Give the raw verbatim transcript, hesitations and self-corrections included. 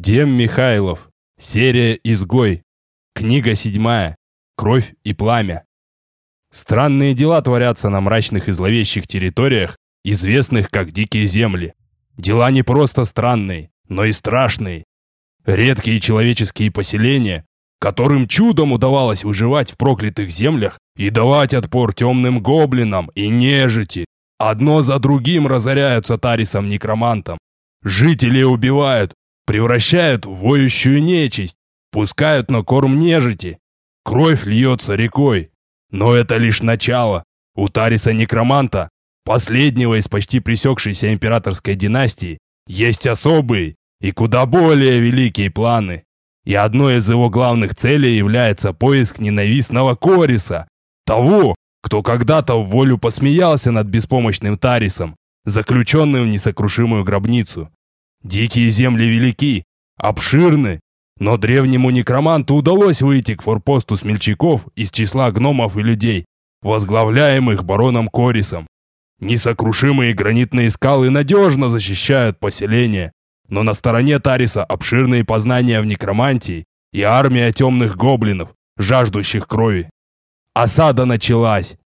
Дем Михайлов. Серия «Изгой». Книга седьмая. Кровь и пламя. Странные дела творятся на мрачных и зловещих территориях, известных как Дикие Земли. Дела не просто странные, но и страшные. Редкие человеческие поселения, которым чудом удавалось выживать в проклятых землях и давать отпор темным гоблинам и нежити, одно за другим разоряются Тарисом-некромантом. Жителей убивают, превращают в воющую нечисть, пускают на корм нежити. Кровь льется рекой. Но это лишь начало. У Тариса-некроманта, последнего из почти пресекшейся императорской династии, есть особые и куда более великие планы. И одной из его главных целей является поиск ненавистного Кориса, того, кто когда-то в волю посмеялся над беспомощным Тарисом, заключенным в несокрушимую гробницу. Дикие земли велики, обширны, но древнему некроманту удалось выйти к форпосту смельчаков из числа гномов и людей, возглавляемых бароном Корисом. Несокрушимые гранитные скалы надежно защищают поселение, но на стороне Тариса обширные познания в некромантии и армия темных гоблинов, жаждущих крови. Осада началась.